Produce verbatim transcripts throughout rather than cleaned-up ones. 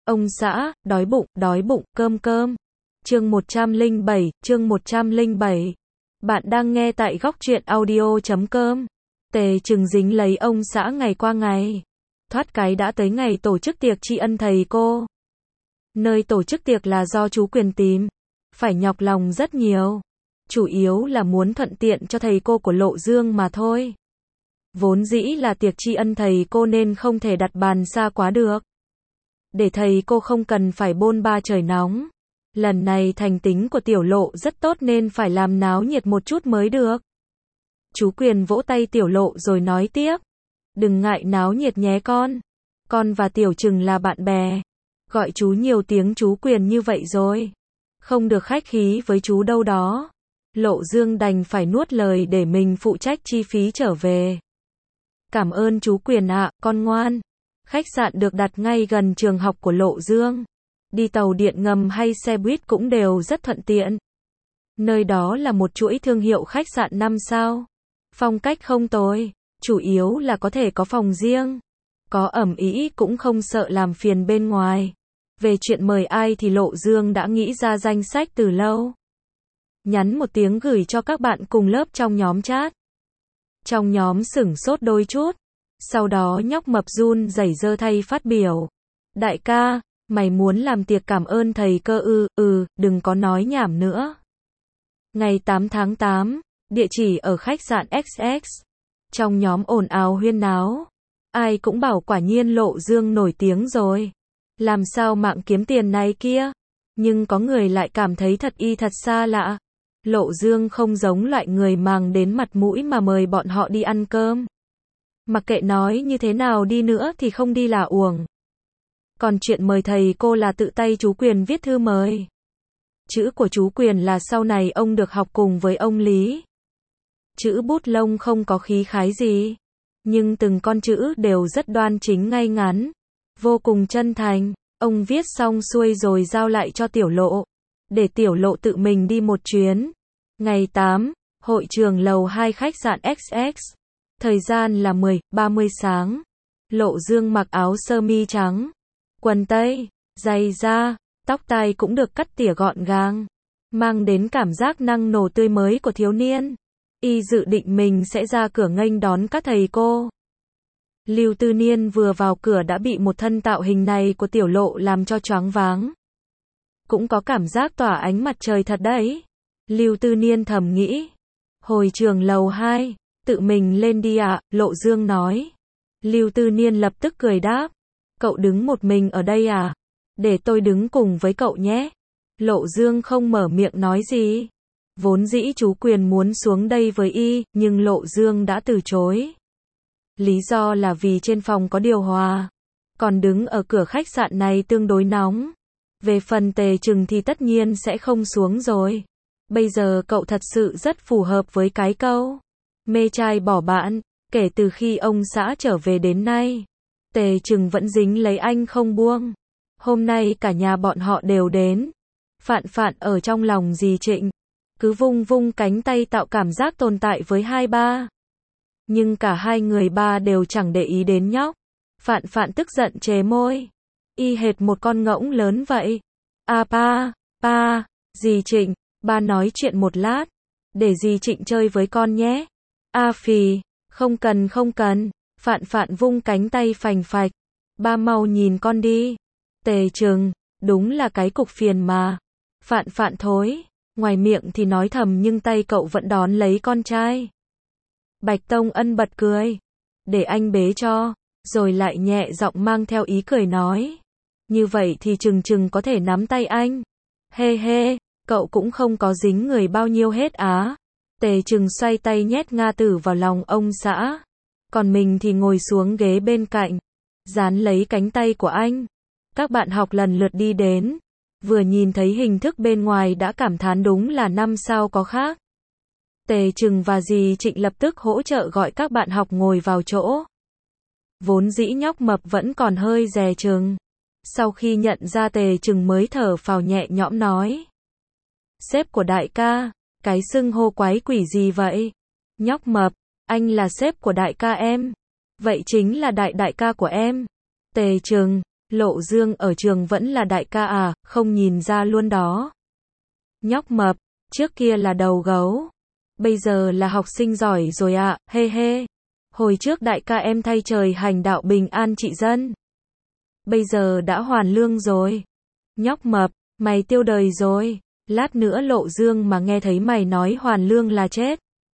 Ông xã, đói bụng, đói bụng, cơm cơm. Chương một trăm lẻ bảy, chương một trăm lẻ bảy. Bạn đang nghe tại góc truyện audio chấm com. Tề Trừng dính lấy ông xã ngày qua ngày. Thoát cái đã tới ngày tổ chức tiệc tri ân thầy cô. Nơi tổ chức tiệc là do chú Quyền tìm. Phải nhọc lòng rất nhiều. Chủ yếu là muốn thuận tiện cho thầy cô của Lộ Dương mà thôi. Vốn dĩ là tiệc tri ân thầy cô nên không thể đặt bàn xa quá được. Để thầy cô không cần phải bôn ba trời nóng. Lần này thành tính của Tiểu Lộ rất tốt nên phải làm náo nhiệt một chút mới được. Chú Quyền vỗ tay Tiểu Lộ rồi nói tiếp. Đừng ngại náo nhiệt nhé con. Con và Tiểu Trừng là bạn bè. Gọi chú nhiều tiếng chú Quyền như vậy rồi. Không được khách khí với chú đâu đó. Lộ Dương đành phải nuốt lời để mình phụ trách chi phí trở về. Cảm ơn chú Quyền ạ, con ngoan. Khách sạn được đặt ngay gần trường học của Lộ Dương. Đi tàu điện ngầm hay xe buýt cũng đều rất thuận tiện. Nơi đó là một chuỗi thương hiệu khách sạn năm sao. Phong cách không tồi, chủ yếu là có thể có phòng riêng. Có ẩm ý cũng không sợ làm phiền bên ngoài. Về chuyện mời ai thì Lộ Dương đã nghĩ ra danh sách từ lâu. Nhắn một tiếng gửi cho các bạn cùng lớp trong nhóm chat. Trong nhóm sửng sốt đôi chút. Sau đó nhóc mập run rẩy giơ tay phát biểu. Đại ca, mày muốn làm tiệc cảm ơn thầy cơ ư? Ừ, đừng có nói nhảm nữa. Ngày tám tháng tám, địa chỉ ở khách sạn ích ích. Trong nhóm ồn ào huyên náo. Ai cũng bảo quả nhiên Lộ Dương nổi tiếng rồi. Làm sao mạng kiếm tiền này kia? Nhưng có người lại cảm thấy thật y thật xa lạ. Lộ Dương không giống loại người mang đến mặt mũi mà mời bọn họ đi ăn cơm. Mặc kệ nói như thế nào đi nữa thì không đi là uổng. Còn chuyện mời thầy cô là tự tay chú Quyền viết thư mời. Chữ của chú Quyền là sau này ông được học cùng với ông Lý. Chữ bút lông không có khí khái gì. Nhưng từng con chữ đều rất đoan chính ngay ngắn. Vô cùng chân thành. Ông viết xong xuôi rồi giao lại cho Tiểu Lộ. Để Tiểu Lộ tự mình đi một chuyến. Ngày tám, hội trường lầu hai khách sạn ích ích. Thời gian là mười, ba mươi sáng. Lộ Dương mặc áo sơ mi trắng. Quần tây, giày da, tóc tai cũng được cắt tỉa gọn gàng. Mang đến cảm giác năng nổ tươi mới của thiếu niên. Y dự định mình sẽ ra cửa nghênh đón các thầy cô. Lưu Tư Niên vừa vào cửa đã bị một thân tạo hình này của Tiểu Lộ làm cho choáng váng. Cũng có cảm giác tỏa ánh mặt trời thật đấy. Lưu Tư Niên thầm nghĩ. Hồi trường lầu hai, tự mình lên đi ạ, à, Lộ Dương nói. Lưu Tư Niên lập tức cười đáp. Cậu đứng một mình ở đây à? Để tôi đứng cùng với cậu nhé. Lộ Dương không mở miệng nói gì. Vốn dĩ chú Quyền muốn xuống đây với y, nhưng Lộ Dương đã từ chối. Lý do là vì trên phòng có điều hòa. Còn đứng ở cửa khách sạn này tương đối nóng. Về phần Tề Trừng thì tất nhiên sẽ không xuống rồi. Bây giờ cậu thật sự rất phù hợp với cái câu mê trai bỏ bạn. Kể từ khi ông xã trở về đến nay, Tề Trừng vẫn dính lấy anh không buông. Hôm nay cả nhà bọn họ đều đến. Phạn Phạn ở trong lòng dì Trịnh. Cứ vung vung cánh tay tạo cảm giác tồn tại với hai ba. Nhưng cả hai người ba đều chẳng để ý đến nhóc. Phạn Phạn tức giận chề môi. Y hệt một con ngỗng lớn vậy. À ba, ba, dì Trịnh, ba nói chuyện một lát. Để dì Trịnh chơi với con nhé. A phì, không cần không cần. Phạn Phạn vung cánh tay phành phạch. Ba mau nhìn con đi. Tề Trừng, đúng là cái cục phiền mà. Phạn Phạn thối. Ngoài miệng thì nói thầm nhưng tay cậu vẫn đón lấy con trai. Bạch Tông Ân bật cười. Để anh bế cho. Rồi lại nhẹ giọng mang theo ý cười nói. Như vậy thì Trừng Trừng có thể nắm tay anh. Hê hê, cậu cũng không có dính người bao nhiêu hết á. Tề Trừng xoay tay nhét Nga Tử vào lòng ông xã. Còn mình thì ngồi xuống ghế bên cạnh. Dán lấy cánh tay của anh. Các bạn học lần lượt đi đến. Vừa nhìn thấy hình thức bên ngoài đã cảm thán đúng là năm sao có khác. Tề Trừng và dì Trịnh lập tức hỗ trợ gọi các bạn học ngồi vào chỗ. Vốn dĩ nhóc mập vẫn còn hơi dè chừng. Sau khi nhận ra Tề Trừng mới thở phào nhẹ nhõm nói. Sếp của đại ca, cái xưng hô quái quỷ gì vậy? Nhóc mập, anh là sếp của đại ca em. Vậy chính là đại đại ca của em. Tề Trừng, Lộ Dương ở trường vẫn là đại ca à, không nhìn ra luôn đó. Nhóc mập, trước kia là đầu gấu, bây giờ là học sinh giỏi rồi ạ, à, hê hê. Hồi trước đại ca em thay trời hành đạo bình an trị dân, bây giờ đã hoàn lương rồi. Nhóc mập, mày tiêu đời rồi, lát nữa Lộ Dương mà nghe thấy mày nói hoàn lương là chết.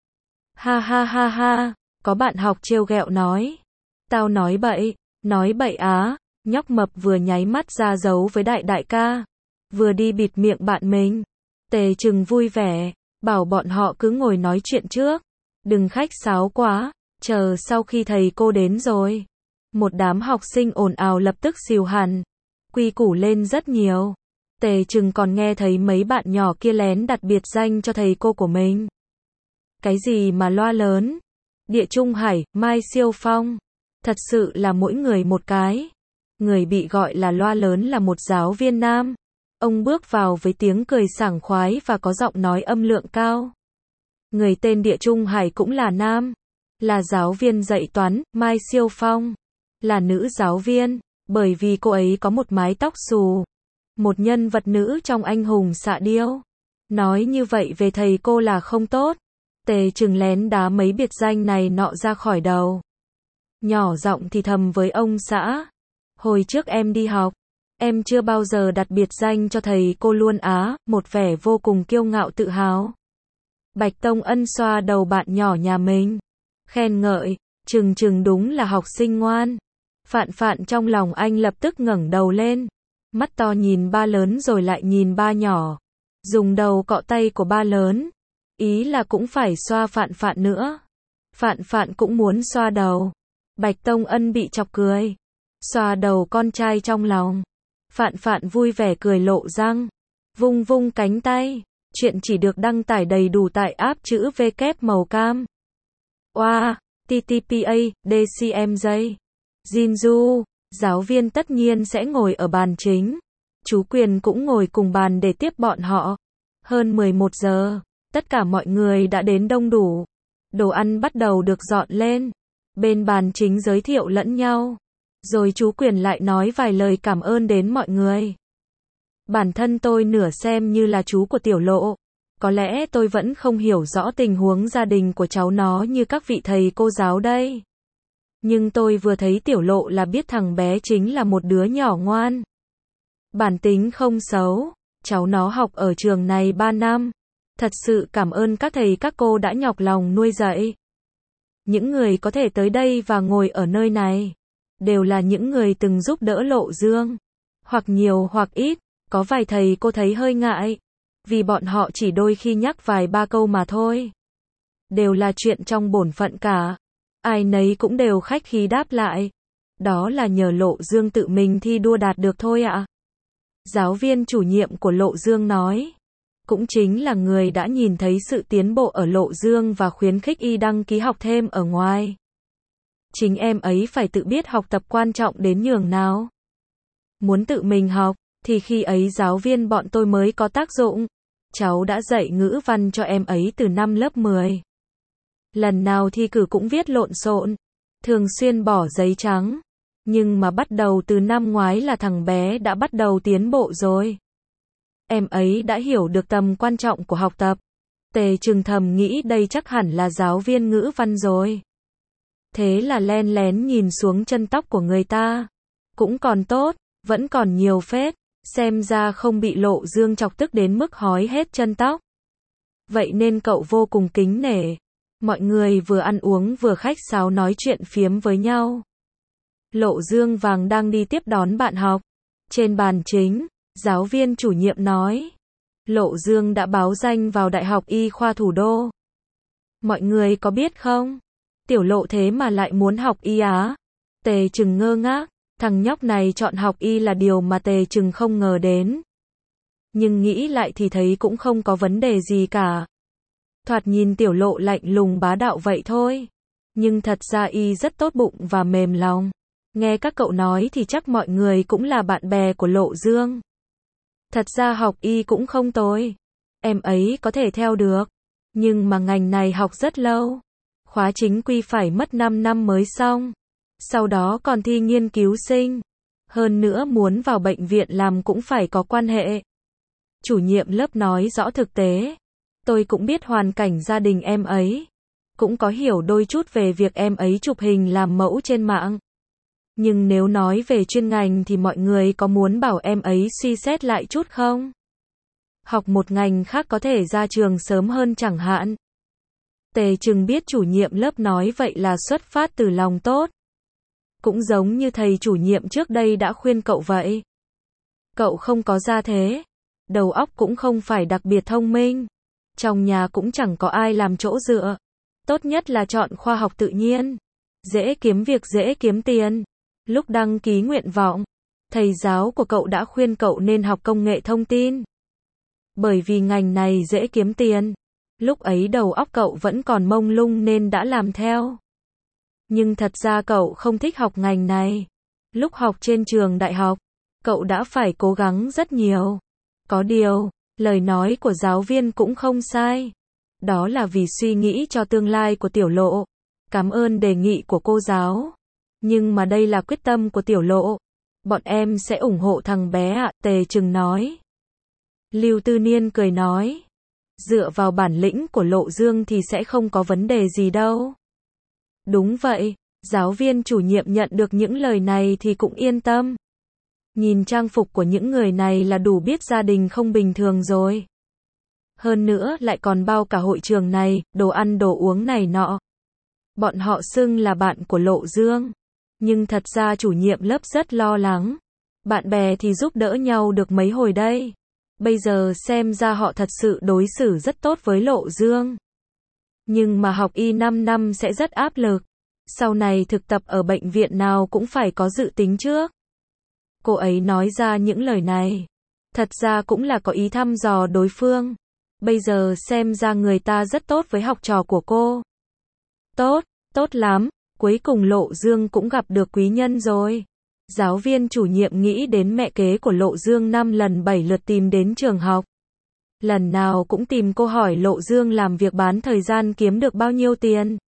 Ha ha ha ha, có bạn học trêu ghẹo nói. Tao nói bậy, nói bậy á, nhóc mập vừa nháy mắt ra dấu với đại đại ca, vừa đi bịt miệng bạn mình. Tề Trừng vui vẻ, bảo bọn họ cứ ngồi nói chuyện trước, đừng khách sáo quá, chờ sau khi thầy cô đến rồi. Một đám học sinh ồn ào lập tức xìu hẳn, quy củ lên rất nhiều. Tề Trừng còn nghe thấy mấy bạn nhỏ kia lén đặt biệt danh cho thầy cô của mình. Cái gì mà loa lớn? Địa Trung Hải, Mai Siêu Phong. Thật sự là mỗi người một cái. Người bị gọi là loa lớn là một giáo viên nam. Ông bước vào với tiếng cười sảng khoái và có giọng nói âm lượng cao. Người tên Địa Trung Hải cũng là nam. Là giáo viên dạy toán, Mai Siêu Phong. Là nữ giáo viên, bởi vì cô ấy có một mái tóc xù. Một nhân vật nữ trong Anh hùng xạ điêu. Nói như vậy về thầy cô là không tốt. Tề Trừng lén đá mấy biệt danh này nọ ra khỏi đầu. Nhỏ giọng thì thầm với ông xã. Hồi trước em đi học, em chưa bao giờ đặt biệt danh cho thầy cô luôn á, một vẻ vô cùng kiêu ngạo tự hào. Bạch Tông Ân xoa đầu bạn nhỏ nhà mình, khen ngợi, Trừng Trừng đúng là học sinh ngoan. Phạn Phạn trong lòng anh lập tức ngẩng đầu lên, mắt to nhìn ba lớn rồi lại nhìn ba nhỏ, dùng đầu cọ tay của ba lớn, ý là cũng phải xoa Phạn Phạn nữa. Phạn Phạn cũng muốn xoa đầu. Bạch Tông Ân bị chọc cười, xoa đầu con trai trong lòng. Phạn Phạn vui vẻ cười lộ răng, vung vung cánh tay. Chuyện chỉ được đăng tải đầy đủ tại app chữ V kép màu cam. Oa, T T P A, D C M J. Jinju, giáo viên tất nhiên sẽ ngồi ở bàn chính. Chú Quyền cũng ngồi cùng bàn để tiếp bọn họ. Hơn mười một giờ, tất cả mọi người đã đến đông đủ. Đồ ăn bắt đầu được dọn lên. Bên bàn chính giới thiệu lẫn nhau. Rồi chú Quyền lại nói vài lời cảm ơn đến mọi người. Bản thân tôi nửa xem như là chú của Tiểu Lộ. Có lẽ tôi vẫn không hiểu rõ tình huống gia đình của cháu nó như các vị thầy cô giáo đây. Nhưng tôi vừa thấy Tiểu Lộ là biết thằng bé chính là một đứa nhỏ ngoan. Bản tính không xấu. Cháu nó học ở trường này ba năm. Thật sự cảm ơn các thầy các cô đã nhọc lòng nuôi dạy. Những người có thể tới đây và ngồi ở nơi này đều là những người từng giúp đỡ Lộ Dương. Hoặc nhiều hoặc ít, có vài thầy cô thấy hơi ngại, vì bọn họ chỉ đôi khi nhắc vài ba câu mà thôi. Đều là chuyện trong bổn phận cả. Ai nấy cũng đều khách khí đáp lại. Đó là nhờ Lộ Dương tự mình thi đua đạt được thôi ạ. Giáo viên chủ nhiệm của Lộ Dương nói. Cũng chính là người đã nhìn thấy sự tiến bộ ở Lộ Dương và khuyến khích y đăng ký học thêm ở ngoài. Chính em ấy phải tự biết học tập quan trọng đến nhường nào. Muốn tự mình học, thì khi ấy giáo viên bọn tôi mới có tác dụng. Cháu đã dạy ngữ văn cho em ấy từ năm lớp mười. Lần nào thi cử cũng viết lộn xộn, thường xuyên bỏ giấy trắng. Nhưng mà bắt đầu từ năm ngoái là thằng bé đã bắt đầu tiến bộ rồi. Em ấy đã hiểu được tầm quan trọng của học tập. Tề Trừng thầm nghĩ đây chắc hẳn là giáo viên ngữ văn rồi. Thế là len lén nhìn xuống chân tóc của người ta. Cũng còn tốt, vẫn còn nhiều phết. Xem ra không bị Lộ Dương chọc tức đến mức hói hết chân tóc. Vậy nên cậu vô cùng kính nể. Mọi người vừa ăn uống vừa khách sáo nói chuyện phiếm với nhau. Lộ Dương vàng đang đi tiếp đón bạn học. Trên bàn chính, giáo viên chủ nhiệm nói. Lộ Dương đã báo danh vào Đại học Y khoa Thủ đô. Mọi người có biết không? Tiểu Lộ thế mà lại muốn học y á. Tề Trừng ngơ ngác. Thằng nhóc này chọn học y là điều mà Tề Trừng không ngờ đến. Nhưng nghĩ lại thì thấy cũng không có vấn đề gì cả. Thoạt nhìn Tiểu Lộ lạnh lùng bá đạo vậy thôi. Nhưng thật ra y rất tốt bụng và mềm lòng. Nghe các cậu nói thì chắc mọi người cũng là bạn bè của Lộ Dương. Thật ra học y cũng không tồi. Em ấy có thể theo được. Nhưng mà ngành này học rất lâu. Khóa chính quy phải mất năm năm mới xong. Sau đó còn thi nghiên cứu sinh. Hơn nữa muốn vào bệnh viện làm cũng phải có quan hệ. Chủ nhiệm lớp nói rõ thực tế. Tôi cũng biết hoàn cảnh gia đình em ấy. Cũng có hiểu đôi chút về việc em ấy chụp hình làm mẫu trên mạng. Nhưng nếu nói về chuyên ngành thì mọi người có muốn bảo em ấy suy xét lại chút không? Học một ngành khác có thể ra trường sớm hơn chẳng hạn. Tề Trừng biết chủ nhiệm lớp nói vậy là xuất phát từ lòng tốt. Cũng giống như thầy chủ nhiệm trước đây đã khuyên cậu vậy. Cậu không có gia thế. Đầu óc cũng không phải đặc biệt thông minh. Trong nhà cũng chẳng có ai làm chỗ dựa. Tốt nhất là chọn khoa học tự nhiên. Dễ kiếm việc dễ kiếm tiền. Lúc đăng ký nguyện vọng, thầy giáo của cậu đã khuyên cậu nên học công nghệ thông tin. Bởi vì ngành này dễ kiếm tiền. Lúc ấy đầu óc cậu vẫn còn mông lung nên đã làm theo. Nhưng thật ra cậu không thích học ngành này. Lúc học trên trường đại học, cậu đã phải cố gắng rất nhiều. Có điều, lời nói của giáo viên cũng không sai. Đó là vì suy nghĩ cho tương lai của Tiểu Lộ. Cảm ơn đề nghị của cô giáo. Nhưng mà đây là quyết tâm của Tiểu Lộ. Bọn em sẽ ủng hộ thằng bé ạ, Tề Trừng nói. Lưu Tư Niên cười nói. Dựa vào bản lĩnh của Lộ Dương thì sẽ không có vấn đề gì đâu. Đúng vậy, giáo viên chủ nhiệm nhận được những lời này thì cũng yên tâm. Nhìn trang phục của những người này là đủ biết gia đình không bình thường rồi. Hơn nữa lại còn bao cả hội trường này, đồ ăn đồ uống này nọ. Bọn họ xưng là bạn của Lộ Dương. Nhưng thật ra chủ nhiệm lớp rất lo lắng. Bạn bè thì giúp đỡ nhau được mấy hồi đây. Bây giờ xem ra họ thật sự đối xử rất tốt với Lộ Dương. Nhưng mà học y năm năm sẽ rất áp lực. Sau này thực tập ở bệnh viện nào cũng phải có dự tính trước. Cô ấy nói ra những lời này. Thật ra cũng là có ý thăm dò đối phương. Bây giờ xem ra người ta rất tốt với học trò của cô. Tốt, tốt lắm. Cuối cùng Lộ Dương cũng gặp được quý nhân rồi. Giáo viên chủ nhiệm nghĩ đến mẹ kế của Lộ Dương năm lần bảy lượt tìm đến trường học. Lần nào cũng tìm cô hỏi Lộ Dương làm việc bán thời gian kiếm được bao nhiêu tiền.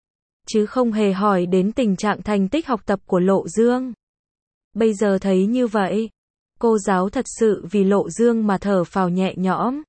Chứ không hề hỏi đến tình trạng thành tích học tập của Lộ Dương. Bây giờ thấy như vậy, cô giáo thật sự vì Lộ Dương mà thở phào nhẹ nhõm.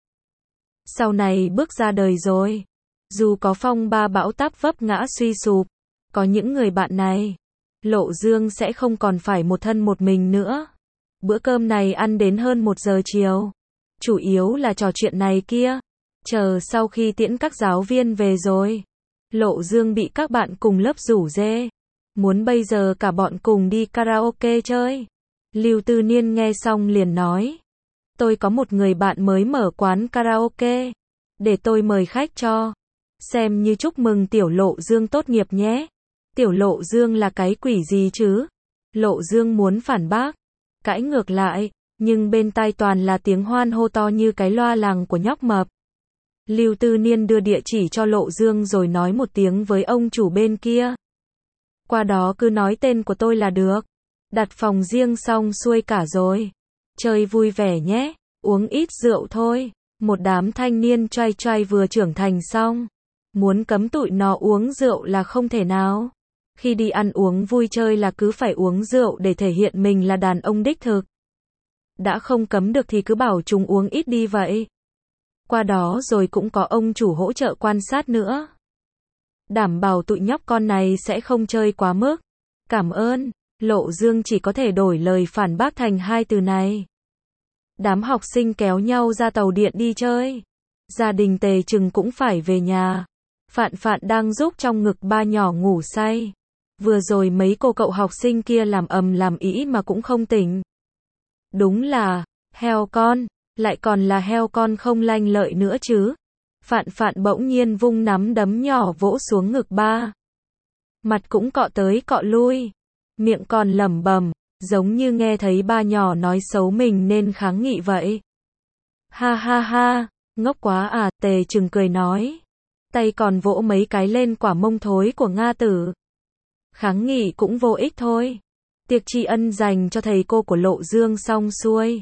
Sau này bước ra đời rồi, dù có phong ba bão táp vấp ngã suy sụp, có những người bạn này, Lộ Dương sẽ không còn phải một thân một mình nữa. Bữa cơm này ăn đến hơn một giờ chiều. Chủ yếu là trò chuyện này kia. Chờ sau khi tiễn các giáo viên về rồi, Lộ Dương bị các bạn cùng lớp rủ rê. Muốn bây giờ cả bọn cùng đi karaoke chơi. Lưu Tư Niên nghe xong liền nói. Tôi có một người bạn mới mở quán karaoke. Để tôi mời khách cho. Xem như chúc mừng Tiểu Lộ Dương tốt nghiệp nhé. Tiểu Lộ Dương là cái quỷ gì chứ? Lộ Dương muốn phản bác. Cãi ngược lại. Nhưng bên tai toàn là tiếng hoan hô to như cái loa làng của nhóc mập. Lưu Tư Niên đưa địa chỉ cho Lộ Dương rồi nói một tiếng với ông chủ bên kia. Qua đó cứ nói tên của tôi là được. Đặt phòng riêng xong xuôi cả rồi. Chơi vui vẻ nhé, uống ít rượu thôi. Một đám thanh niên trai trai vừa trưởng thành xong. Muốn cấm tụi nó uống rượu là không thể nào. Khi đi ăn uống vui chơi là cứ phải uống rượu để thể hiện mình là đàn ông đích thực. Đã không cấm được thì cứ bảo chúng uống ít đi vậy. Qua đó rồi cũng có ông chủ hỗ trợ quan sát nữa. Đảm bảo tụi nhóc con này sẽ không chơi quá mức. Cảm ơn. Lộ Dương chỉ có thể đổi lời phản bác thành hai từ này. Đám học sinh kéo nhau ra tàu điện đi chơi. Gia đình Tề Trừng cũng phải về nhà. Phạn Phạn đang giúp trong ngực ba nhỏ ngủ say. Vừa rồi mấy cô cậu học sinh kia làm ầm làm ĩ mà cũng không tỉnh. Đúng là, heo con, lại còn là heo con không lanh lợi nữa chứ. Phạn Phạn bỗng nhiên vung nắm đấm nhỏ vỗ xuống ngực ba. Mặt cũng cọ tới cọ lui. Miệng còn lẩm bẩm, giống như nghe thấy ba nhỏ nói xấu mình nên kháng nghị vậy. Ha ha ha, ngốc quá à, Tề Trừng cười nói. Tay còn vỗ mấy cái lên quả mông thối của Nga Tử. Kháng nghị cũng vô ích thôi. Tiệc tri ân dành cho thầy cô của Lộ Dương xong xuôi.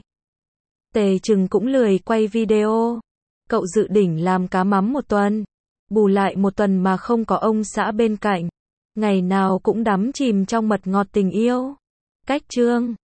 Tề Trừng cũng lười quay video. Cậu dự định làm cá mắm một tuần. Bù lại một tuần mà không có ông xã bên cạnh. Ngày nào cũng đắm chìm trong mật ngọt tình yêu. Cách chương